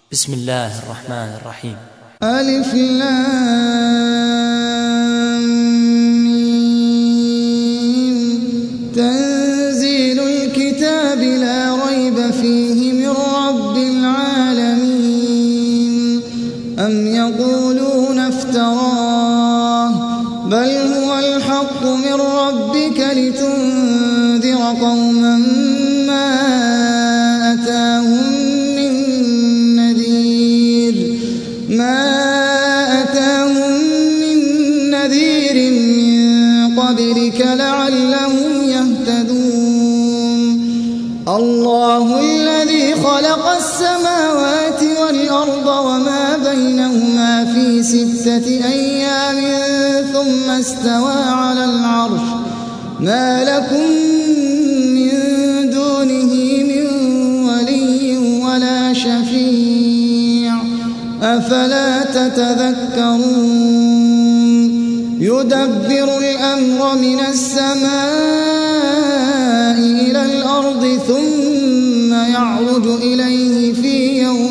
بسم الله الرحمن الرحيم. ألف لام ميم. تنزيل الكتاب لا ريب فيه من رب العالمين. أم يقولون افتراه بل هو الحق من ربك لتنذر قوما ما أتاهم من نذير من قبلك لعلهم يهتدون. الله الذي خلق السماوات والأرض وما بينهما في 6 أيام ثم استوى على العرش. ما لكم من دونه من ولي ولا شفيع أفلا تتذكرون. يدبر الأمر من السماء إلى الأرض ثم يعرج إليه في يوم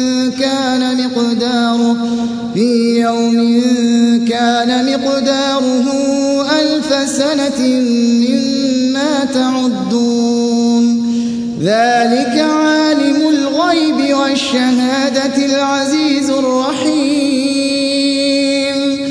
كان مقداره 1000 سنة مما تعدون. ذلك عالم الغيب والشهادة العزيز الرحيم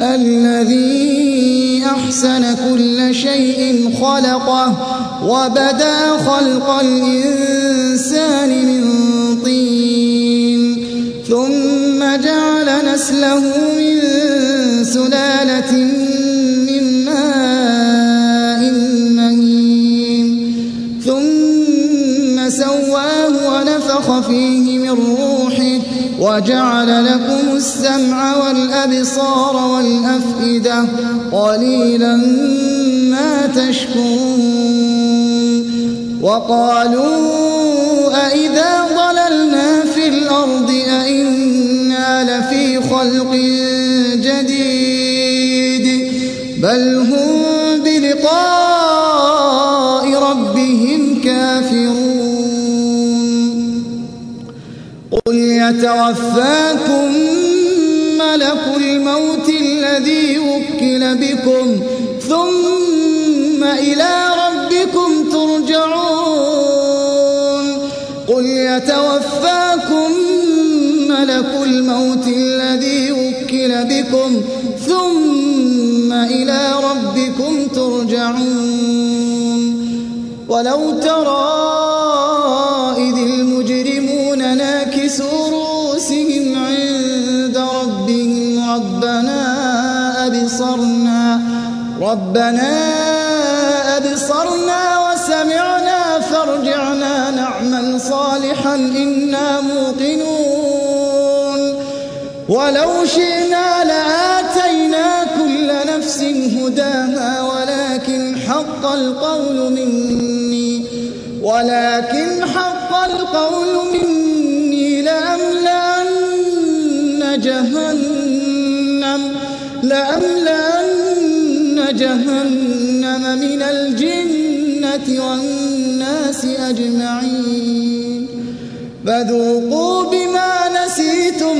الذي أحسن كل شيء خلقه وبدأ خلق الإنسان من طين ثم جعل نسله من سلالة من ماء مهين ثم سواه ونفخ فيه من روحه وجعل لكم السمع والأبصار والأفئدة قليلا ما تشكرون. وقالوا أئذا ضللنا في الأرض أئنا لفي خلق جديد بل هم بلقاء ربهم كافرون. قل يتوفاكم ملك الموت الذي وكل بكم ثم إلى ربكم ترجعون. قل يتوفاكم ملك الموت الذي وكل بكم ثم إلى ربكم ترجعون. ولو ترى إذ المجرمون ناكسوا رؤوسهم عند ربهم ربنا أبصرنا وسمعنا فارجعنا نعمل صالحا إنا موقنون. ولو شئنا لآتينا كل نفس هداها ولكن حق القول مني لأملأن جهنم من الجنة والناس أجمعين. فذوقوا بما نسيتم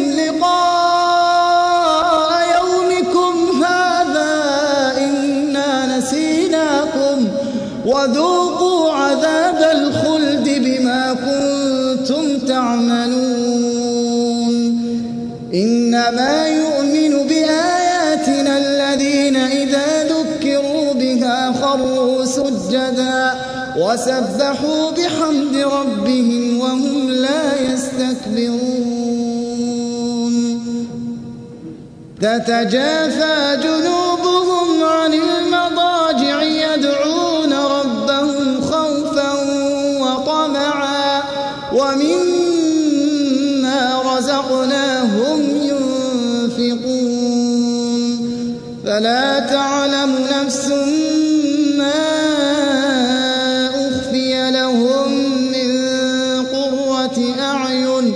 لقاء يومكم هذا إنا نسيناكم وذوقوا عذاب الخلد بما كنتم تعملون. إنما يؤمن بآياتنا الذين إذا ذكروا بها خروا سجدا وسبحوا بحمد ربهم وهم لا يستكبرون. تتجافى جنوبهم عن المضاجع يدعون ربهم خوفا وطمعا ومما رزقناهم ينفقون. فلا تعلم نفس ما أخفي لهم من قرة أعين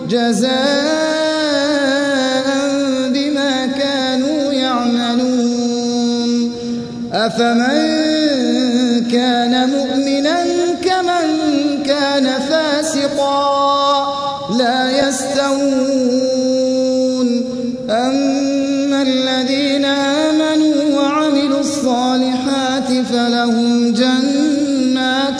جزاء بما كانوا يعملون. أفمن كان مؤمنا كمن كان فاسقا لا يستوون. يستوون أما الذين آمنوا وعملوا الصالحات فلهم جنات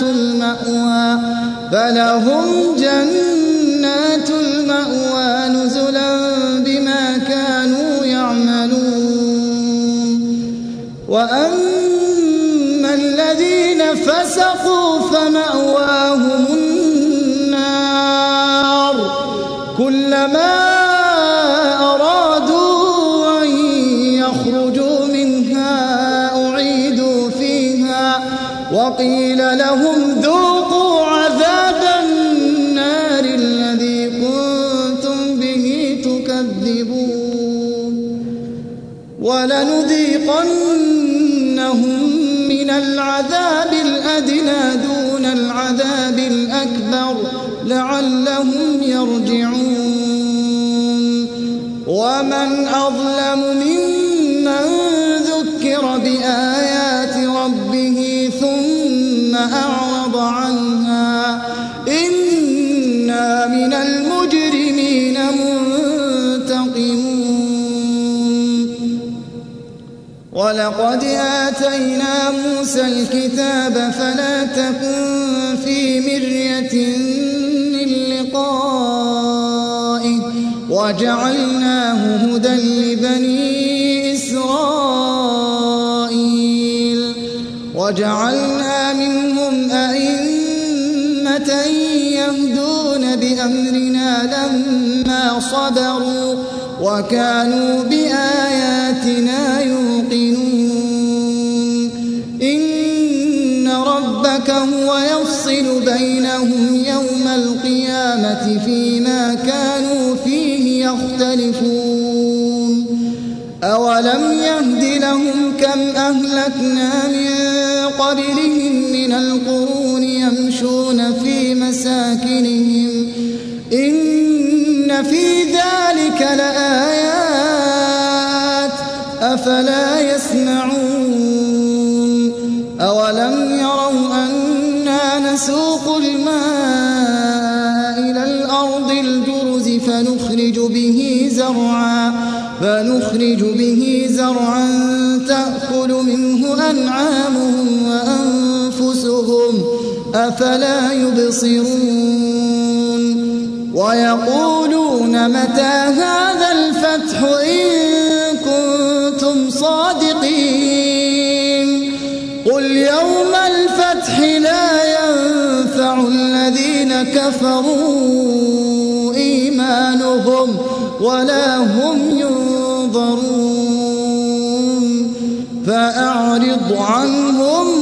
المأوى نزلا بما كانوا يعملون وأما الذين فسقوا فمأواهم النار كلما أرادوا أن يخرجوا منها أعيدوا فيها وقيل لهم ذوقوا عذاب النار الذي كنتم به تكذبون ولنذيقنهم من العذاب الأدنى دون العذاب الأكبر لعلهم يرجعون ومن أظلم ممن ذكر بآيات ربه ثم أعرض عنها إنا من المجرمين منتقمون ولقد آتينا موسى الكتاب فلا تكن في مرية من لقائه وجعلناه هدى لبني إسرائيل وجعلنا منهم أئمة يهدون بأمرنا لما صبروا وكانوا بآياتنا يوقنون إن ربك هو يفصل بينهم يوم القيامة فيما كانوا فيه يختلفون أولم يهد لهم كم أهلكنا من قبلهم من القرون يمشون في مساكنهم إن في ذلك لآيات أفلا يسمعون أولم يروا أنا نسوق الماء إلى الأرض الجرز فنخرج به زرعا تأكل منه أنعامهم وأنفسهم أفلا يبصرون ويقولون متى هذا الفتح إن كنتم صادقين قل يوم الفتح لا ينفع الذين كفروا إيمانهم ولا هم ينظرون فأعرض عنهم